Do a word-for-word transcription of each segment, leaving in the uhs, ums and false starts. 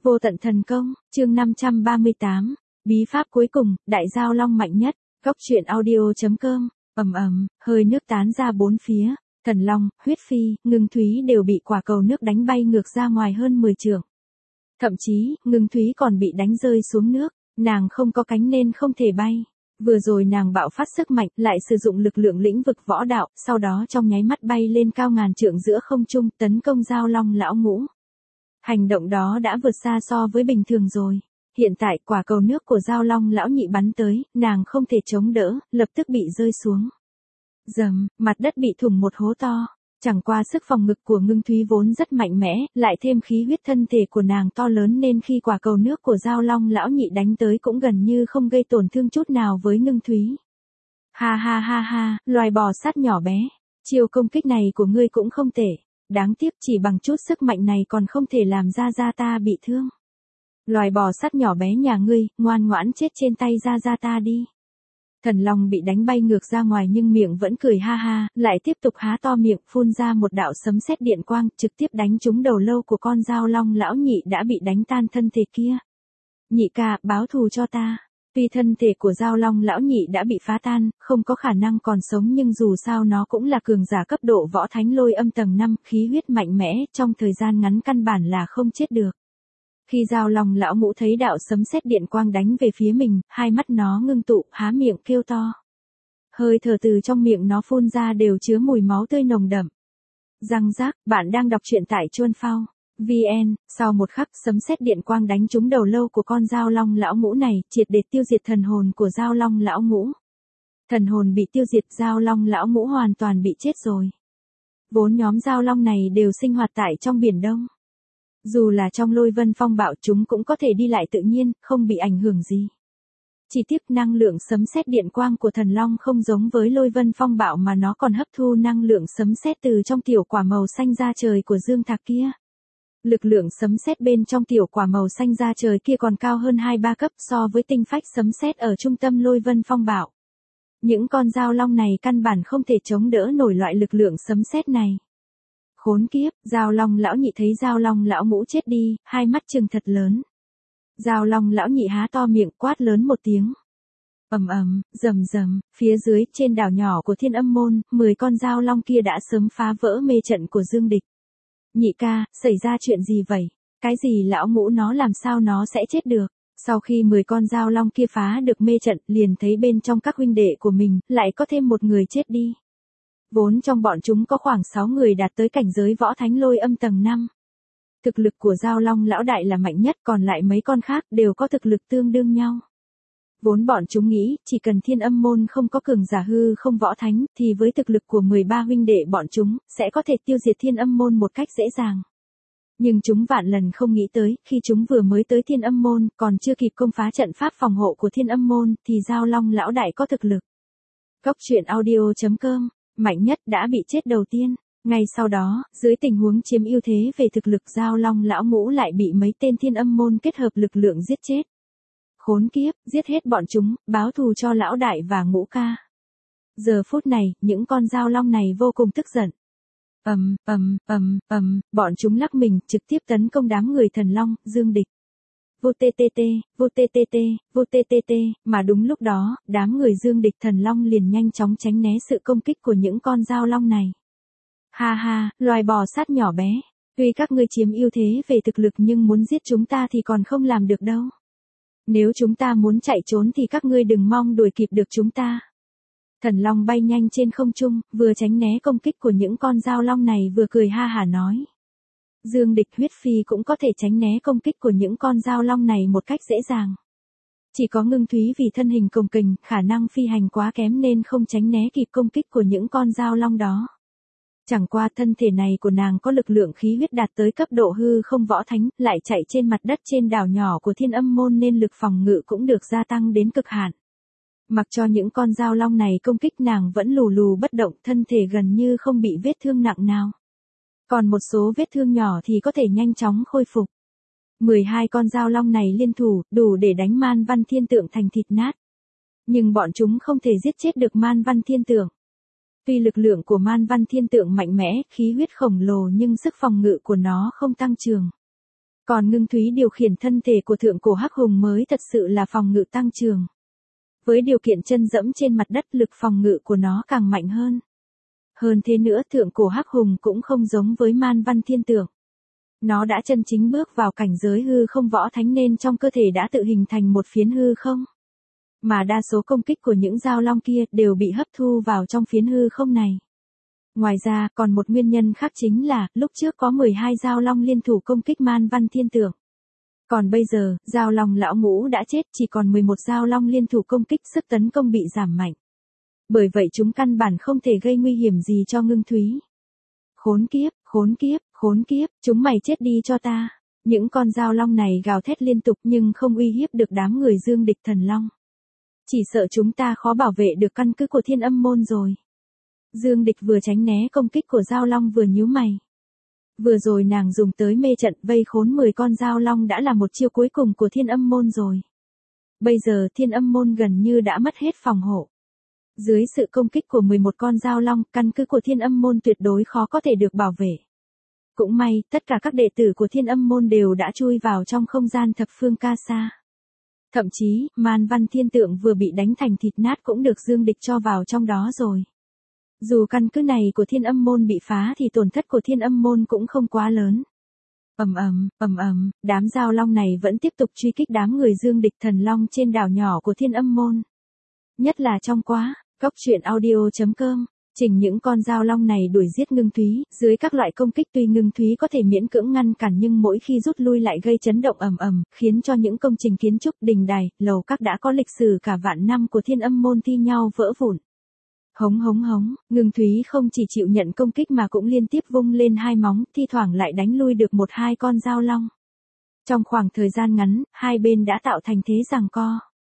Vô tận thần công, chương năm trăm ba mươi tám, bí pháp cuối cùng, đại giao long mạnh nhất, góc truyện audio.com, ầm ầm, hơi nước tán ra bốn phía, thần long, huyết phi, ngưng thúy đều bị quả cầu nước đánh bay ngược ra ngoài hơn mười trượng. Thậm chí, ngưng thúy còn bị đánh rơi xuống nước, nàng không có cánh nên không thể bay. Vừa rồi nàng bạo phát sức mạnh, lại sử dụng lực lượng lĩnh vực võ đạo, sau đó trong nháy mắt bay lên cao ngàn trượng giữa không trung, tấn công giao long lão ngũ. Hành động đó đã vượt xa so với bình thường rồi. Hiện tại quả cầu nước của giao long lão nhị bắn tới, nàng không thể chống đỡ, lập tức bị rơi xuống. Dầm, mặt đất bị thủng một hố to. Chẳng qua sức phòng ngực của ngưng thúy vốn rất mạnh mẽ, lại thêm khí huyết thân thể của nàng to lớn nên khi quả cầu nước của giao long lão nhị đánh tới cũng gần như không gây tổn thương chút nào với ngưng thúy. Ha ha ha ha, loài bò sát nhỏ bé, chiêu công kích này của ngươi cũng không tệ. Đáng tiếc chỉ bằng chút sức mạnh này còn không thể làm Gia Gia ta bị thương. Loài bò sát nhỏ bé nhà ngươi, ngoan ngoãn chết trên tay Gia Gia ta đi. Thần long bị đánh bay ngược ra ngoài nhưng miệng vẫn cười ha ha, lại tiếp tục há to miệng phun ra một đạo sấm sét điện quang trực tiếp đánh trúng đầu lâu của con giao long lão nhị đã bị đánh tan thân thể kia. Nhị ca, báo thù cho ta. Tuy thân thể của giao long lão nhị đã bị phá tan, không có khả năng còn sống nhưng dù sao nó cũng là cường giả cấp độ võ thánh lôi âm tầng năm, khí huyết mạnh mẽ, trong thời gian ngắn căn bản là không chết được. Khi giao long lão ngũ thấy đạo sấm sét điện quang đánh về phía mình, hai mắt nó ngưng tụ, há miệng kêu to. Hơi thở từ trong miệng nó phun ra đều chứa mùi máu tươi nồng đậm. Răng rác, bạn đang đọc truyện tại Chuan Phao. vê en, sau một khắc sấm sét điện quang đánh trúng đầu lâu của con giao long lão ngũ này, triệt để tiêu diệt thần hồn của giao long lão ngũ. Thần hồn bị tiêu diệt, giao long lão ngũ hoàn toàn bị chết rồi. Vốn nhóm giao long này đều sinh hoạt tại trong biển Đông. Dù là trong lôi vân phong bạo chúng cũng có thể đi lại tự nhiên, không bị ảnh hưởng gì. Chỉ tiếc năng lượng sấm sét điện quang của thần long không giống với lôi vân phong bạo mà nó còn hấp thu năng lượng sấm sét từ trong tiểu quả màu xanh da trời của dương thạc kia. Lực lượng sấm sét bên trong tiểu quả màu xanh da trời kia còn cao hơn hai ba cấp so với tinh phách sấm sét ở trung tâm lôi vân phong bạo. Những con giao long này căn bản không thể chống đỡ nổi loại lực lượng sấm sét này. Khốn kiếp, giao long lão nhị thấy giao long lão ngũ chết đi, hai mắt trừng thật lớn. Giao long lão nhị há to miệng quát lớn một tiếng. Ầm ầm, rầm rầm, phía dưới trên đảo nhỏ của Thiên Âm Môn, mười con giao long kia đã sớm phá vỡ mê trận của Dương Địch. Nhị ca, xảy ra chuyện gì vậy? Cái gì lão ngũ nó làm sao nó sẽ chết được? Sau khi mười con giao long kia phá được mê trận, liền thấy bên trong các huynh đệ của mình, lại có thêm một người chết đi. Vốn trong bọn chúng có khoảng sáu người đạt tới cảnh giới võ thánh lôi âm tầng năm. Thực lực của giao long lão đại là mạnh nhất, còn lại mấy con khác đều có thực lực tương đương nhau. Vốn bọn chúng nghĩ, chỉ cần Thiên Âm Môn không có cường giả hư không võ thánh, thì với thực lực của mười ba huynh đệ bọn chúng, sẽ có thể tiêu diệt Thiên Âm Môn một cách dễ dàng. Nhưng chúng vạn lần không nghĩ tới, khi chúng vừa mới tới Thiên Âm Môn, còn chưa kịp công phá trận pháp phòng hộ của Thiên Âm Môn, thì giao long lão đại có thực lực. Góc truyện audio.com, mạnh nhất đã bị chết đầu tiên. Ngay sau đó, dưới tình huống chiếm ưu thế về thực lực, giao long lão ngũ lại bị mấy tên Thiên Âm Môn kết hợp lực lượng giết chết. Khốn kiếp, giết hết bọn chúng, báo thù cho lão đại và ngũ ca. Giờ phút này, những con giao long này vô cùng tức giận. Ầm, ầm, ầm, ầm, bọn chúng lắc mình, trực tiếp tấn công đám người thần long, Dương Địch. Vô tê tê tê, vô tê tê tê, vô tê tê tê, mà đúng lúc đó, đám người Dương Địch thần long liền nhanh chóng tránh né sự công kích của những con giao long này. Ha ha, loài bò sát nhỏ bé, tuy các ngươi chiếm ưu thế về thực lực nhưng muốn giết chúng ta thì còn không làm được đâu. Nếu chúng ta muốn chạy trốn thì các ngươi đừng mong đuổi kịp được chúng ta. Thần long bay nhanh trên không trung, vừa tránh né công kích của những con giao long này vừa cười ha hả nói. Dương Địch huyết phi cũng có thể tránh né công kích của những con giao long này một cách dễ dàng. Chỉ có ngưng thúy vì thân hình cồng kềnh, khả năng phi hành quá kém nên không tránh né kịp công kích của những con giao long đó. Chẳng qua thân thể này của nàng có lực lượng khí huyết đạt tới cấp độ hư không võ thánh, lại chạy trên mặt đất trên đảo nhỏ của Thiên Âm Môn nên lực phòng ngự cũng được gia tăng đến cực hạn. Mặc cho những con giao long này công kích nàng vẫn lù lù bất động, thân thể gần như không bị vết thương nặng nào. Còn một số vết thương nhỏ thì có thể nhanh chóng khôi phục. mười hai con giao long này liên thủ, đủ để đánh Man Văn Thiên Tượng thành thịt nát. Nhưng bọn chúng không thể giết chết được Man Văn Thiên Tượng. Tuy lực lượng của Man Văn Thiên Tượng mạnh mẽ, khí huyết khổng lồ nhưng sức phòng ngự của nó không tăng trưởng. Còn ngưng thúy điều khiển thân thể của thượng cổ hắc hùng mới thật sự là phòng ngự tăng trường. Với điều kiện chân dẫm trên mặt đất, lực phòng ngự của nó càng mạnh hơn. Hơn thế nữa, thượng cổ hắc hùng cũng không giống với man văn thiên tượng. Nó đã chân chính bước vào cảnh giới hư không võ thánh nên trong cơ thể đã tự hình thành một phiến hư không. Mà đa số công kích của những dao long kia đều bị hấp thu vào trong phiến hư không này. Ngoài ra, còn một nguyên nhân khác chính là, lúc trước có mười hai dao long liên thủ công kích man văn thiên tượng. Còn bây giờ, dao long lão ngũ đã chết, chỉ còn mười một dao long liên thủ công kích, sức tấn công bị giảm mạnh. Bởi vậy chúng căn bản không thể gây nguy hiểm gì cho ngưng thúy. Khốn kiếp, khốn kiếp, khốn kiếp, chúng mày chết đi cho ta. Những con dao long này gào thét liên tục nhưng không uy hiếp được đám người dương địch thần long. Chỉ sợ chúng ta khó bảo vệ được căn cứ của thiên âm môn rồi. Dương địch vừa tránh né công kích của dao long vừa nhíu mày. Vừa rồi nàng dùng tới mê trận vây khốn mười con dao long đã là một chiêu cuối cùng của thiên âm môn rồi. Bây giờ thiên âm môn gần như đã mất hết phòng hộ. Dưới sự công kích của mười một con dao long, căn cứ của thiên âm môn tuyệt đối khó có thể được bảo vệ. Cũng may, tất cả các đệ tử của thiên âm môn đều đã chui vào trong không gian thập phương ca sa. Thậm chí, man văn thiên tượng vừa bị đánh thành thịt nát cũng được dương địch cho vào trong đó rồi. Dù căn cứ này của thiên âm môn bị phá thì tổn thất của thiên âm môn cũng không quá lớn. Ầm ầm, ầm ầm, đám dao long này vẫn tiếp tục truy kích đám người dương địch thần long trên đảo nhỏ của thiên âm môn. Nhất là trong quá, góc truyện audio chấm com, chỉnh những con dao long này đuổi giết ngưng thúy, dưới các loại công kích tuy ngưng thúy có thể miễn cưỡng ngăn cản nhưng mỗi khi rút lui lại gây chấn động ầm ầm, khiến cho những công trình kiến trúc đình đài, lầu các đã có lịch sử cả vạn năm của thiên âm môn thi nhau vỡ vụn. Hống hống hống, ngưng thúy không chỉ chịu nhận công kích mà cũng liên tiếp vung lên hai móng, thi thoảng lại đánh lui được một hai con dao long. Trong khoảng thời gian ngắn, hai bên đã tạo thành thế giằng co.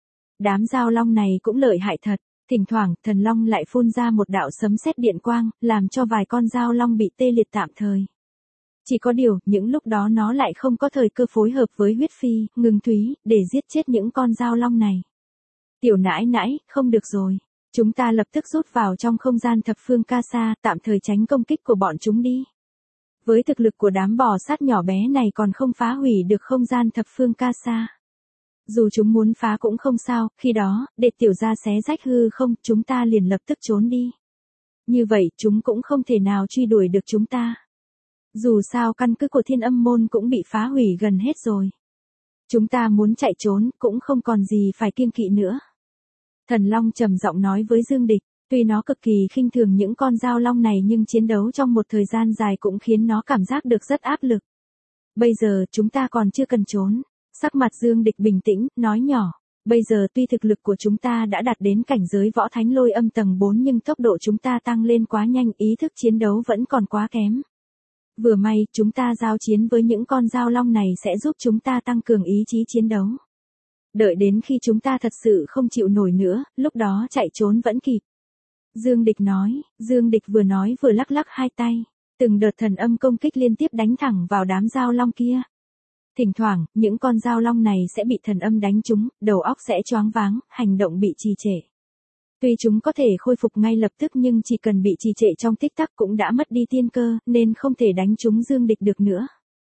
Đám dao long này cũng lợi hại thật, thỉnh thoảng thần long lại phun ra một đạo sấm sét điện quang, làm cho vài con dao long bị tê liệt tạm thời. Chỉ có điều, những lúc đó nó lại không có thời cơ phối hợp với huyết phi, ngưng thúy, để giết chết những con dao long này. Tiểu nãi nãi, không được rồi. Chúng ta lập tức rút vào trong không gian thập phương ca sa, tạm thời tránh công kích của bọn chúng đi. Với thực lực của đám bò sát nhỏ bé này còn không phá hủy được không gian thập phương ca sa. Dù chúng muốn phá cũng không sao, khi đó, để tiểu gia xé rách hư không, chúng ta liền lập tức trốn đi. Như vậy, chúng cũng không thể nào truy đuổi được chúng ta. Dù sao căn cứ của thiên âm môn cũng bị phá hủy gần hết rồi. Chúng ta muốn chạy trốn, cũng không còn gì phải kiêng kỵ nữa. Thần Long trầm giọng nói với Dương Địch, tuy nó cực kỳ khinh thường những con dao long này nhưng chiến đấu trong một thời gian dài cũng khiến nó cảm giác được rất áp lực. Bây giờ, chúng ta còn chưa cần trốn. Sắc mặt Dương Địch bình tĩnh, nói nhỏ, bây giờ tuy thực lực của chúng ta đã đạt đến cảnh giới võ thánh lôi âm tầng bốn nhưng tốc độ chúng ta tăng lên quá nhanh, ý thức chiến đấu vẫn còn quá kém. Vừa may, chúng ta giao chiến với những con dao long này sẽ giúp chúng ta tăng cường ý chí chiến đấu. Đợi đến khi chúng ta thật sự không chịu nổi nữa, lúc đó chạy trốn vẫn kịp. Dương Địch nói, Dương Địch vừa nói vừa lắc lắc hai tay, từng đợt thần âm công kích liên tiếp đánh thẳng vào đám dao long kia. Thỉnh thoảng, những con dao long này sẽ bị thần âm đánh trúng, đầu óc sẽ choáng váng, hành động bị trì trệ. Tuy chúng có thể khôi phục ngay lập tức nhưng chỉ cần bị trì trệ trong tích tắc cũng đã mất đi tiên cơ, nên không thể đánh trúng Dương Địch được nữa.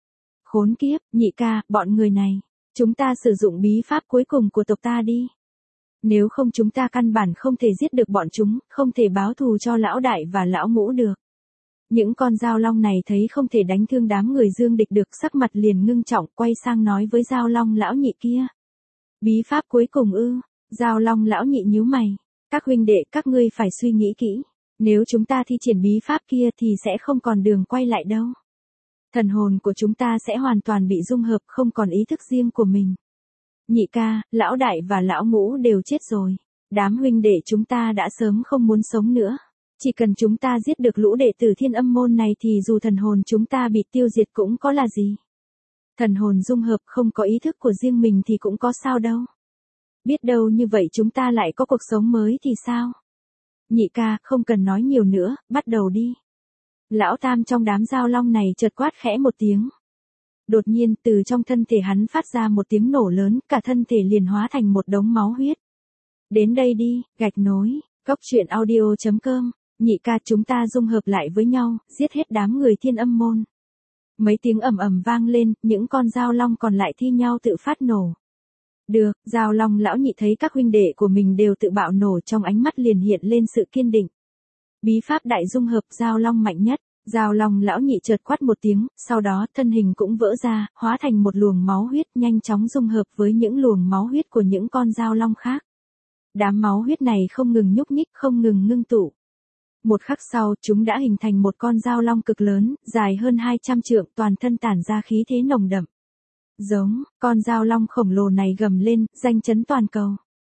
Khốn kiếp, nhị ca, bọn người này. Chúng ta sử dụng bí pháp cuối cùng của tộc ta đi. Nếu không chúng ta căn bản không thể giết được bọn chúng, không thể báo thù cho lão đại và lão ngũ được. Những con dao long này thấy không thể đánh thương đám người Dương Địch được, sắc mặt liền ngưng trọng, quay sang nói với dao long lão nhị kia. Bí pháp cuối cùng ư? Dao long lão nhị nhíu mày. Các huynh đệ, các ngươi phải suy nghĩ kỹ. Nếu chúng ta thi triển bí pháp kia thì sẽ không còn đường quay lại đâu. Thần hồn của chúng ta sẽ hoàn toàn bị dung hợp, không còn ý thức riêng của mình. Nhị ca, lão đại và lão ngũ đều chết rồi. Đám huynh đệ chúng ta đã sớm không muốn sống nữa. Chỉ cần chúng ta giết được lũ đệ tử thiên âm môn này thì dù thần hồn chúng ta bị tiêu diệt cũng có là gì. Thần hồn dung hợp không có ý thức của riêng mình thì cũng có sao đâu. Biết đâu như vậy chúng ta lại có cuộc sống mới thì sao? Nhị ca, không cần nói nhiều nữa, bắt đầu đi. Lão tam trong đám dao long này chợt quát khẽ một tiếng. Đột nhiên, từ trong thân thể hắn phát ra một tiếng nổ lớn, cả thân thể liền hóa thành một đống máu huyết. Đến đây đi, gạch nối, góc truyện audio chấm com, nhị ca chúng ta dung hợp lại với nhau, giết hết đám người thiên âm môn. Mấy tiếng ầm ầm vang lên, những con dao long còn lại thi nhau tự phát nổ. Được, dao long lão nhị thấy các huynh đệ của mình đều tự bạo nổ, trong ánh mắt liền hiện lên sự kiên định. Bí pháp đại dung hợp, dao long mạnh nhất. Dao long lão nhị chợt quát một tiếng, sau đó thân hình cũng vỡ ra, hóa thành một luồng máu huyết nhanh chóng dung hợp với những luồng máu huyết của những con dao long khác. Đám máu huyết này không ngừng nhúc nhích, không ngừng ngưng tụ. Một khắc sau, chúng đã hình thành một con dao long cực lớn, dài hơn hai trăm trượng, toàn thân tản ra khí thế nồng đậm. Giống, con dao long khổng lồ này gầm lên, danh chấn toàn cầu.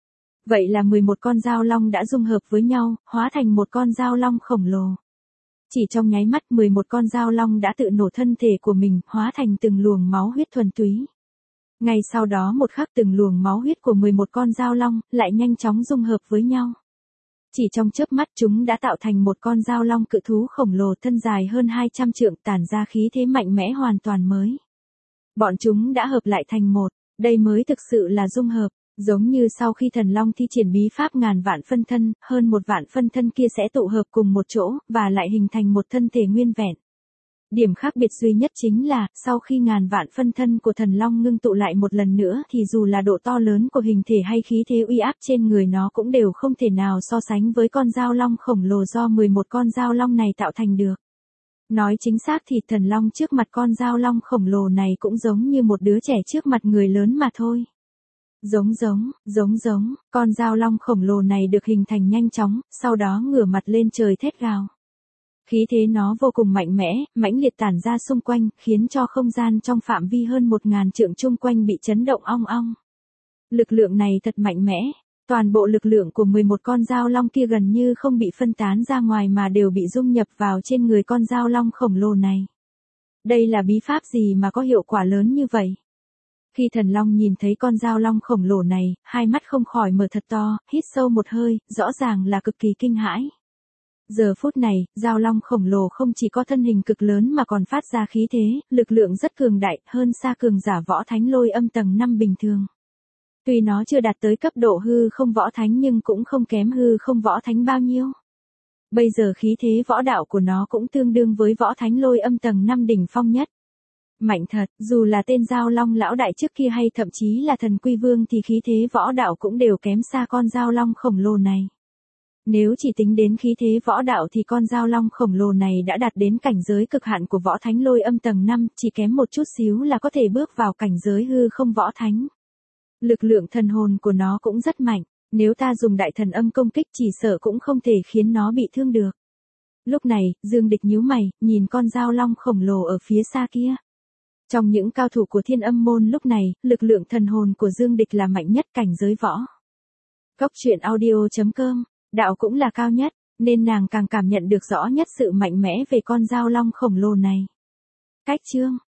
Vậy là mười một con dao long đã dung hợp với nhau, hóa thành một con dao long khổng lồ. Chỉ trong nháy mắt mười một con dao long đã tự nổ thân thể của mình, hóa thành từng luồng máu huyết thuần túy. Ngay sau đó một khắc từng luồng máu huyết của mười một con dao long lại nhanh chóng dung hợp với nhau. Chỉ trong chớp mắt chúng đã tạo thành một con dao long cự thú khổng lồ thân dài hơn hai trăm trượng, tản ra khí thế mạnh mẽ hoàn toàn mới. Bọn chúng đã hợp lại thành một, đây mới thực sự là dung hợp. Giống như sau khi thần long thi triển bí pháp ngàn vạn phân thân, hơn một vạn phân thân kia sẽ tụ hợp cùng một chỗ, và lại hình thành một thân thể nguyên vẹn. Điểm khác biệt duy nhất chính là, sau khi ngàn vạn phân thân của thần long ngưng tụ lại một lần nữa thì dù là độ to lớn của hình thể hay khí thế uy áp trên người nó cũng đều không thể nào so sánh với con dao long khổng lồ do mười một con dao long này tạo thành được. Nói chính xác thì thần long trước mặt con dao long khổng lồ này cũng giống như một đứa trẻ trước mặt người lớn mà thôi. Giống giống, giống giống, con dao long khổng lồ này được hình thành nhanh chóng, sau đó ngửa mặt lên trời thét gào. Khí thế nó vô cùng mạnh mẽ, mãnh liệt tản ra xung quanh, khiến cho không gian trong phạm vi hơn một ngàn trượng chung quanh bị chấn động ong ong. Lực lượng này thật mạnh mẽ, toàn bộ lực lượng của mười một con dao long kia gần như không bị phân tán ra ngoài mà đều bị dung nhập vào trên người con dao long khổng lồ này. Đây là bí pháp gì mà có hiệu quả lớn như vậy? Khi thần long nhìn thấy con dao long khổng lồ này, hai mắt không khỏi mở thật to, hít sâu một hơi, rõ ràng là cực kỳ kinh hãi. Giờ phút này, dao long khổng lồ không chỉ có thân hình cực lớn mà còn phát ra khí thế, lực lượng rất cường đại, hơn xa cường giả võ thánh lôi âm tầng năm bình thường. Tuy nó chưa đạt tới cấp độ hư không võ thánh nhưng cũng không kém hư không võ thánh bao nhiêu. Bây giờ khí thế võ đạo của nó cũng tương đương với võ thánh lôi âm tầng năm đỉnh phong nhất. Mạnh thật, dù là tên dao long lão đại trước kia hay thậm chí là thần quy vương thì khí thế võ đạo cũng đều kém xa con dao long khổng lồ này. Nếu chỉ tính đến khí thế võ đạo thì con dao long khổng lồ này đã đạt đến cảnh giới cực hạn của võ thánh lôi âm tầng năm, chỉ kém một chút xíu là có thể bước vào cảnh giới hư không võ thánh. Lực lượng thần hồn của nó cũng rất mạnh, nếu ta dùng đại thần âm công kích chỉ sợ cũng không thể khiến nó bị thương được. Lúc này, Dương Địch nhíu mày, nhìn con dao long khổng lồ ở phía xa kia. Trong những cao thủ của Thiên Âm môn lúc này, lực lượng thần hồn của Dương Địch là mạnh nhất cảnh giới võ. Góc truyện audio chấm com, đạo cũng là cao nhất, nên nàng càng cảm nhận được rõ nhất sự mạnh mẽ về con dao long khổng lồ này. Cách chương